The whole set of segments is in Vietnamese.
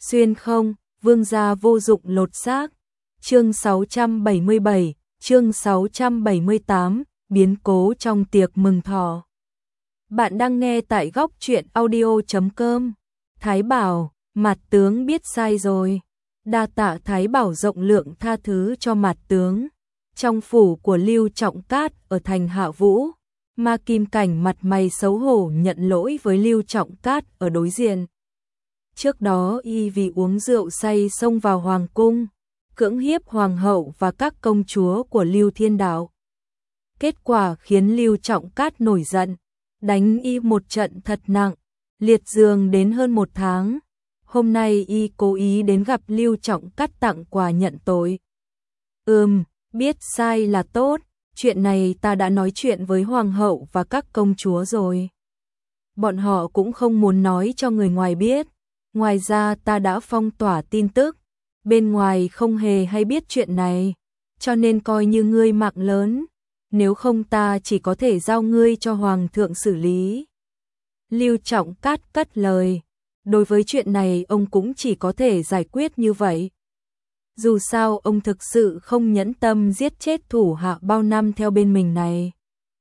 Xuyên không, vương gia vô dụng lột xác. Chương 677, chương 678, biến cố trong tiệc mừng thọ. Bạn đang nghe tại góc truyện audio.com. Thái Bảo, Mạt tướng biết sai rồi. Đa tạ Thái Bảo rộng lượng tha thứ cho Mạt tướng. Trong phủ của Lưu Trọng Cát ở thành Hạ Vũ, Ma Kim Cảnh mặt mày xấu hổ nhận lỗi với Lưu Trọng Cát ở đối diện. Trước đó y vì uống rượu say xông vào hoàng cung, cưỡng hiếp hoàng hậu và các công chúa của Lưu Thiên Đạo. Kết quả khiến Lưu Trọng Cát nổi giận, đánh y một trận thật nặng, liệt giường đến hơn 1 tháng. Hôm nay y cố ý đến gặp Lưu Trọng Cát tặng quà nhận tội. Biết sai là tốt, chuyện này ta đã nói chuyện với hoàng hậu và các công chúa rồi. Bọn họ cũng không muốn nói cho người ngoài biết. Ngoài ra ta đã phong tỏa tin tức, bên ngoài không hề hay biết chuyện này, cho nên coi như ngươi mạng lớn, nếu không ta chỉ có thể giao ngươi cho hoàng thượng xử lý. Lưu Trọng Cát cất lời, đối với chuyện này ông cũng chỉ có thể giải quyết như vậy. Dù sao ông thực sự không nhẫn tâm giết chết thủ hạ bao năm theo bên mình này.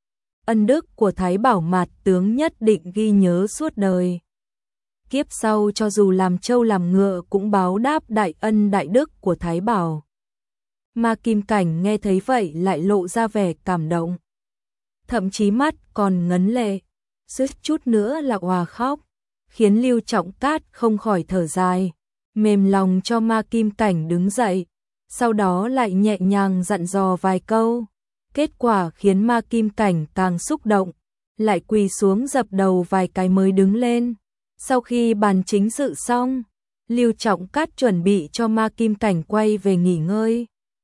Ân đức của Thái Bảo Mạt tướng nhất định ghi nhớ suốt đời. Kiếp sau cho dù làm trâu làm ngựa cũng báo đáp đại ân đại đức của Thái Bảo. Ma Kim Cảnh nghe thấy vậy lại lộ ra vẻ cảm động. Thậm chí mắt còn ngấn lệ, suýt chút nữa là òa khóc, khiến Lưu Trọng Cát không khỏi thở dài, mềm lòng cho Ma Kim Cảnh đứng dậy, sau đó lại nhẹ nhàng dặn dò vài câu. Kết quả khiến Ma Kim Cảnh càng xúc động, lại quỳ xuống dập đầu vài cái mới đứng lên. Sau khi bàn chính sự xong, Lưu Trọng Cát chuẩn bị cho Ma Kim Cảnh quay về nghỉ ngơi.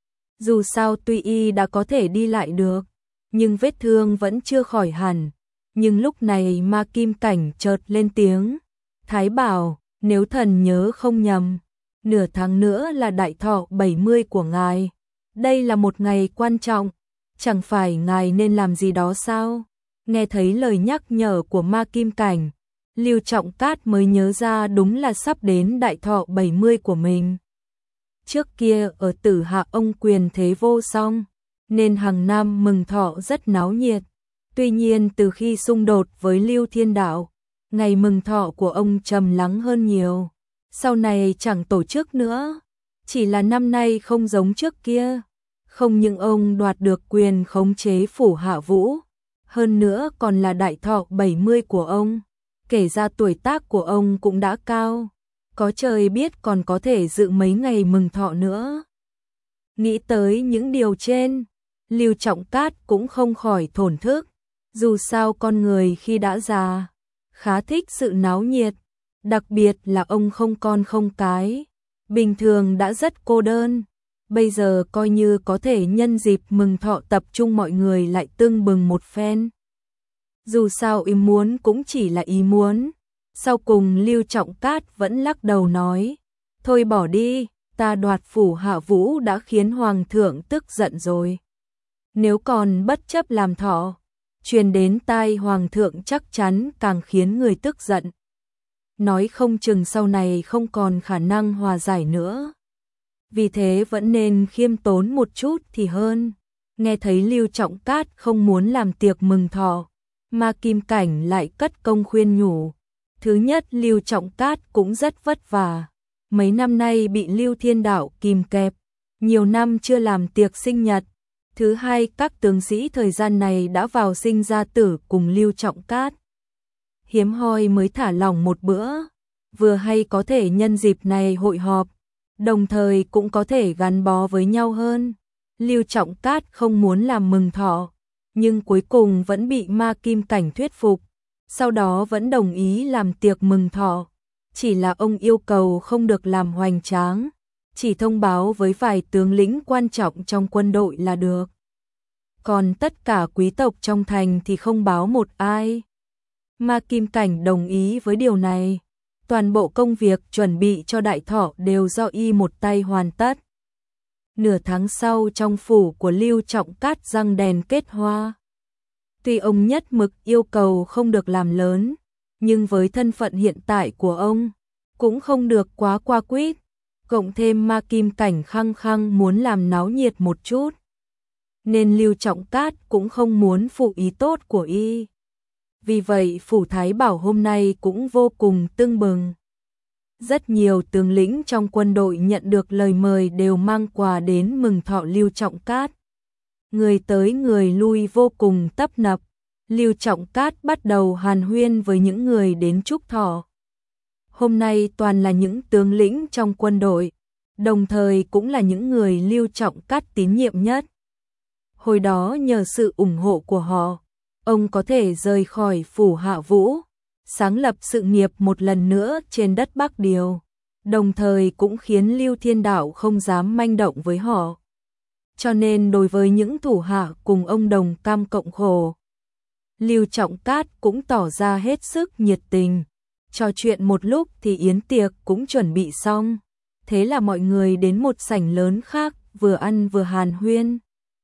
Dù sao tuy y đã có thể đi lại được, nhưng vết thương vẫn chưa khỏi hẳn. Nhưng lúc này Ma Kim Cảnh chợt lên tiếng, Thái Bảo, nếu thần nhớ không nhầm, nửa tháng nữa là đại thọ 70 của ngài. Đây là một ngày quan trọng, chẳng phải ngài nên làm gì đó sao? Nghe thấy lời nhắc nhở của Ma Kim Cảnh, Lưu Trọng Cát mới nhớ ra đúng là sắp đến đại thọ 70 của mình. Trước kia ở Tử Hạ ông quyền thế vô song, nên hàng năm mừng thọ rất náo nhiệt. Tuy nhiên từ khi xung đột với Lưu Thiên Đạo, ngày mừng thọ của ông trầm lắng hơn nhiều. Sau này chẳng tổ chức nữa, chỉ là năm nay không giống trước kia. Không những ông đoạt được quyền khống chế phủ Hạ Vũ, hơn nữa còn là đại thọ 70 của ông. Kể ra tuổi tác của ông cũng đã cao, có trời biết còn có thể dự mấy ngày mừng thọ nữa. Nghĩ tới những điều trên, Lưu Trọng Cát cũng không khỏi thổn thức. Dù sao con người khi đã già, khá thích sự náo nhiệt, đặc biệt là ông không con không cái, bình thường đã rất cô đơn. Bây giờ coi như có thể nhân dịp mừng thọ tập trung mọi người lại tưng bừng một phen. Dù sao ý muốn cũng chỉ là ý muốn. Sau cùng Lưu Trọng Cát vẫn lắc đầu nói, thôi bỏ đi, ta đoạt phủ Hạ Vũ đã khiến hoàng thượng tức giận rồi. Nếu còn bất chấp làm thọ, truyền đến tai hoàng thượng chắc chắn càng khiến người tức giận. Nói không chừng sau này không còn khả năng hòa giải nữa. Vì thế vẫn nên khiêm tốn một chút thì hơn. Nghe thấy Lưu Trọng Cát không muốn làm tiệc mừng thọ, Ma Kim Cảnh lại cất công khuyên nhủ. Thứ nhất, Lưu Trọng Cát cũng rất vất vả. Mấy năm nay bị Lưu Thiên Đạo kìm kẹp, nhiều năm chưa làm tiệc sinh nhật. Thứ hai, các tướng sĩ thời gian này đã vào sinh ra tử cùng Lưu Trọng Cát. Hiếm hoi mới thả lỏng một bữa, vừa hay có thể nhân dịp này hội họp, đồng thời cũng có thể gắn bó với nhau hơn. Lưu Trọng Cát không muốn làm mừng thọ, nhưng cuối cùng vẫn bị Ma Kim Cảnh thuyết phục, sau đó vẫn đồng ý làm tiệc mừng thọ. Chỉ là ông yêu cầu không được làm hoành tráng, chỉ thông báo với vài tướng lĩnh quan trọng trong quân đội là được. Còn tất cả quý tộc trong thành thì không báo một ai. Ma Kim Cảnh đồng ý với điều này. Toàn bộ công việc chuẩn bị cho đại thọ đều do y một tay hoàn tất. Nửa tháng sau trong phủ của Lưu Trọng Cát răng đèn kết hoa. Tuy ông nhất mực yêu cầu không được làm lớn, nhưng với thân phận hiện tại của ông, cũng không được quá qua quýt, cộng thêm Ma Kim Cảnh khăng khăng muốn làm náo nhiệt một chút, nên Lưu Trọng Cát cũng không muốn phụ ý tốt của y. Vì vậy phủ Thái Bảo hôm nay cũng vô cùng tưng bừng. Rất nhiều tướng lĩnh trong quân đội nhận được lời mời đều mang quà đến mừng thọ Lưu Trọng Cát. Người tới người lui vô cùng tấp nập. Lưu Trọng Cát bắt đầu hàn huyên với những người đến chúc thọ. Hôm nay toàn là những tướng lĩnh trong quân đội, đồng thời cũng là những người Lưu Trọng Cát tín nhiệm nhất. Hồi đó nhờ sự ủng hộ của họ, ông có thể rời khỏi phủ Hạ Vũ, sáng lập sự nghiệp một lần nữa trên đất Bắc Điều, đồng thời cũng khiến Lưu Thiên Đạo không dám manh động với họ. Cho nên đối với những thủ hạ cùng ông đồng cam cộng khổ, Lưu Trọng Cát cũng tỏ ra hết sức nhiệt tình. Trò chuyện một lúc thì yến tiệc cũng chuẩn bị xong. Thế là mọi người đến một sảnh lớn khác, vừa ăn vừa hàn huyên.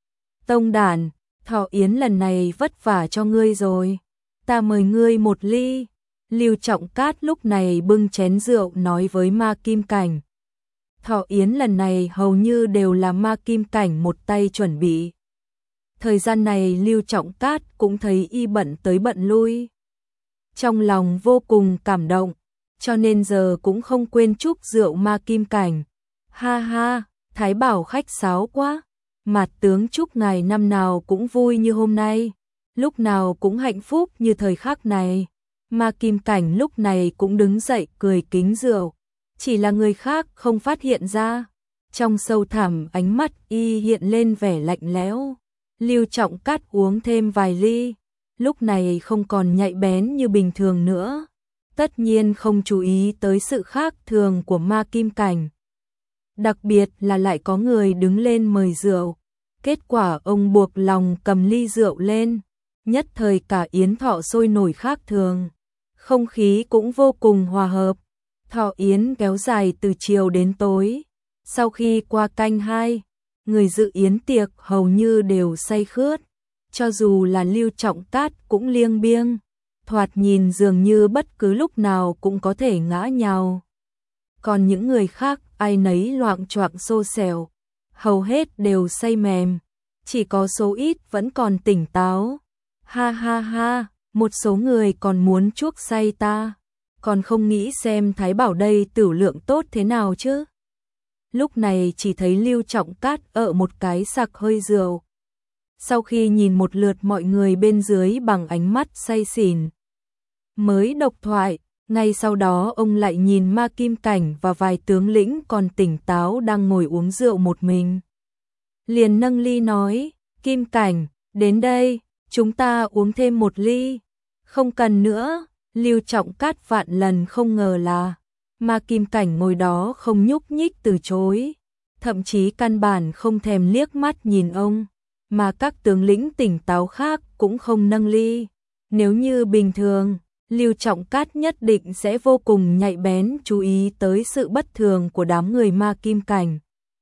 Tông đản, thọ yến lần này vất vả cho ngươi rồi. Ta mời ngươi một ly. Lưu Trọng Cát lúc này bưng chén rượu nói với Ma Kim Cảnh. Thọ yến lần này hầu như đều là Ma Kim Cảnh một tay chuẩn bị. Thời gian này Lưu Trọng Cát cũng thấy y bận tới bận lui. Trong lòng vô cùng cảm động, cho nên giờ cũng không quên chúc rượu Ma Kim Cảnh. Ha ha, Thái Bảo khách sáo quá. Mạt tướng chúc ngài năm nào cũng vui như hôm nay, lúc nào cũng hạnh phúc như thời khắc này. Ma Kim Cảnh lúc này cũng đứng dậy cười kính rượu, chỉ là người khác không phát hiện ra. Trong sâu thẳm ánh mắt y hiện lên vẻ lạnh lẽo. Lưu Trọng Cát uống thêm vài ly, lúc này không còn nhạy bén như bình thường nữa. Tất nhiên không chú ý tới sự khác thường của Ma Kim Cảnh. Đặc biệt là lại có người đứng lên mời rượu. Kết quả ông buộc lòng cầm ly rượu lên. Nhất thời cả yến thọ sôi nổi khác thường. Không khí cũng vô cùng hòa hợp. Thọ yến kéo dài từ chiều đến tối. Sau khi qua canh 2, người dự yến tiệc hầu như đều say khướt. Cho dù là Lưu Trọng Cát cũng liêng biêng. Thoạt nhìn dường như bất cứ lúc nào cũng có thể ngã nhào. Còn những người khác ai nấy loạng choạng xô xèo, hầu hết đều say mềm, chỉ có số ít vẫn còn tỉnh táo. Ha ha ha, một số người còn muốn chuốc say ta, còn không nghĩ xem Thái Bảo đây tửu lượng tốt thế nào chứ. Lúc này chỉ thấy Lưu Trọng Cát một cái sặc hơi rượu. Sau khi nhìn một lượt mọi người bên dưới bằng ánh mắt say xỉn, mới độc thoại. Ngay sau đó ông lại nhìn Ma Kim Cảnh và vài tướng lĩnh còn tỉnh táo đang ngồi uống rượu một mình. Liền nâng ly nói, Kim Cảnh, đến đây, chúng ta uống thêm một ly. Không cần nữa. Lưu Trọng Cát vạn lần không ngờ là Ma Kim Cảnh ngồi đó không nhúc nhích từ chối. Thậm chí căn bản không thèm liếc mắt nhìn ông. Mà các tướng lĩnh tỉnh táo khác cũng không nâng ly. Nếu như bình thường, Lưu Trọng Cát nhất định sẽ vô cùng nhạy bén chú ý tới sự bất thường của đám người Ma Kim Cảnh.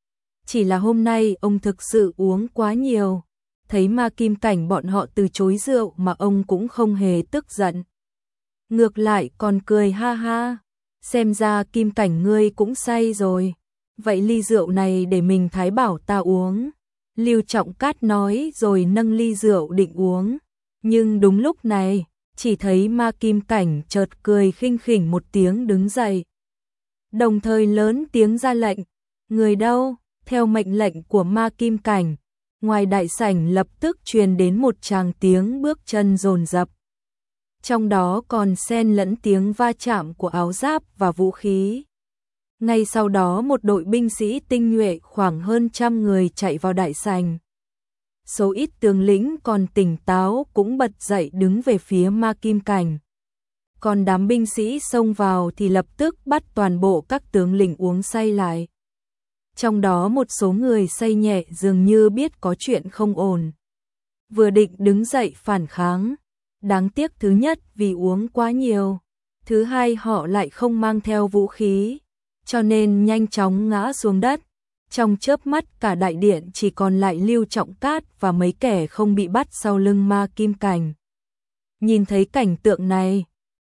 Chỉ là hôm nay ông thực sự uống quá nhiều, thấy Ma Kim Cảnh bọn họ từ chối rượu mà ông cũng không hề tức giận. Ngược lại còn cười ha ha, xem ra Kim Cảnh ngươi cũng say rồi, vậy ly rượu này để mình Thái Bảo ta uống. Lưu Trọng Cát nói rồi nâng ly rượu định uống, nhưng đúng lúc này, chỉ thấy Ma Kim Cảnh chợt cười khinh khỉnh một tiếng đứng dậy. Đồng thời lớn tiếng ra lệnh, người đâu? Theo mệnh lệnh của Ma Kim Cảnh, ngoài đại sảnh lập tức truyền đến một tràng tiếng bước chân dồn dập. Trong đó còn xen lẫn tiếng va chạm của áo giáp và vũ khí. Ngay sau đó một đội binh sĩ tinh nhuệ khoảng hơn 100 người chạy vào đại sảnh. Số ít tướng lĩnh còn tỉnh táo cũng bật dậy đứng về phía Ma Kim Cảnh. Còn đám binh sĩ xông vào thì lập tức bắt toàn bộ các tướng lĩnh uống say lại. Trong đó một số người say nhẹ dường như biết có chuyện không ổn. Vừa định đứng dậy phản kháng. Đáng tiếc thứ nhất vì uống quá nhiều. Thứ hai họ lại không mang theo vũ khí. Cho nên nhanh chóng ngã xuống đất. Trong chớp mắt cả đại điện chỉ còn lại Lưu Trọng Cát và mấy kẻ không bị bắt sau lưng Ma Kim Cảnh. Nhìn thấy cảnh tượng này,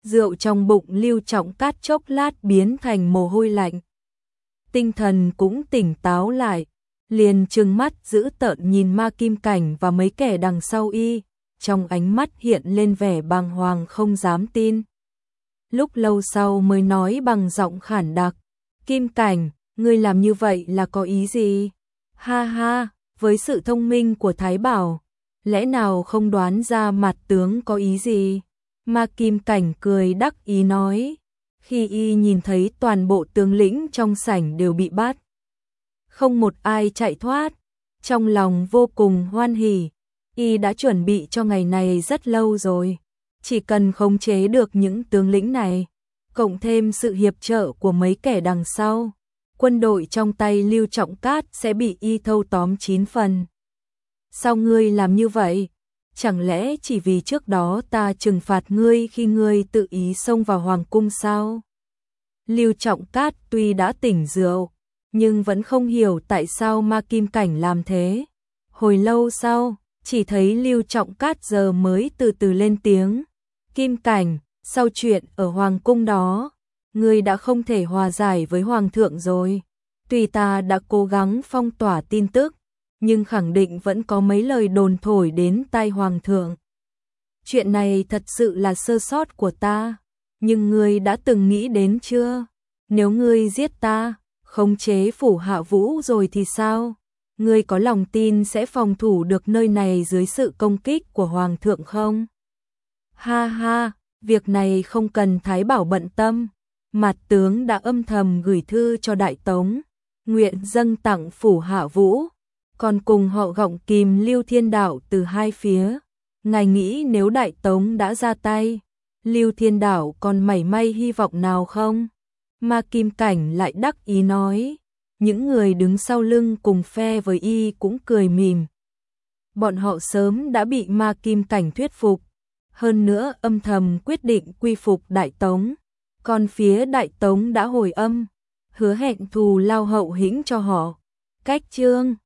Rượu trong bụng Lưu Trọng Cát chốc lát biến thành mồ hôi lạnh. Tinh thần cũng tỉnh táo lại, liền trừng mắt dữ tợn nhìn Ma Kim Cảnh và mấy kẻ đằng sau y, trong ánh mắt hiện lên vẻ bàng hoàng không dám tin. Lúc lâu sau mới nói bằng giọng khản đặc, Kim Cảnh, ngươi làm như vậy là có ý gì? Ha ha, với sự thông minh của Thái Bảo, lẽ nào không đoán ra mặt tướng có ý gì? Ma Kim Cảnh cười đắc ý nói, khi y nhìn thấy toàn bộ tướng lĩnh trong sảnh đều bị bắt, không một ai chạy thoát, trong lòng vô cùng hoan hỉ, y đã chuẩn bị cho ngày này rất lâu rồi, chỉ cần khống chế được những tướng lĩnh này, cộng thêm sự hiệp trợ của mấy kẻ đằng sau, quân đội trong tay Lưu Trọng Cát sẽ bị y thâu tóm 9 phần. Sao ngươi làm như vậy? Chẳng lẽ chỉ vì trước đó ta trừng phạt ngươi khi ngươi tự ý xông vào hoàng cung sao? Lưu Trọng Cát tuy đã tỉnh rượu, nhưng vẫn không hiểu tại sao Ma Kim Cảnh làm thế. Hồi lâu sau, chỉ thấy Lưu Trọng Cát giờ mới từ từ lên tiếng. Kim Cảnh, sau chuyện ở hoàng cung đó, ngươi đã không thể hòa giải với hoàng thượng rồi. Tuy ta đã cố gắng phong tỏa tin tức, nhưng khẳng định vẫn có mấy lời đồn thổi đến tai hoàng thượng. Chuyện này thật sự là sơ sót của ta, nhưng ngươi đã từng nghĩ đến chưa? Nếu ngươi giết ta, khống chế phủ Hạ Vũ rồi thì sao? Ngươi có lòng tin sẽ phòng thủ được nơi này dưới sự công kích của hoàng thượng không? Ha ha, việc này không cần Thái Bảo bận tâm. Mặt tướng đã âm thầm gửi thư cho Đại Tống, nguyện dâng tặng phủ Hạ Vũ, còn cùng họ gọng kìm Lưu Thiên Đạo từ hai phía. Ngài nghĩ nếu Đại Tống đã ra tay, Lưu Thiên Đạo còn mảy may hy vọng nào không? Ma Kim Cảnh lại đắc ý nói, những người đứng sau lưng cùng phe với y cũng cười mỉm. Bọn họ sớm đã bị Ma Kim Cảnh thuyết phục, hơn nữa âm thầm quyết định quy phục Đại Tống, còn phía Đại Tống đã hồi âm, hứa hẹn thù lao hậu hĩnh cho họ. Cách chương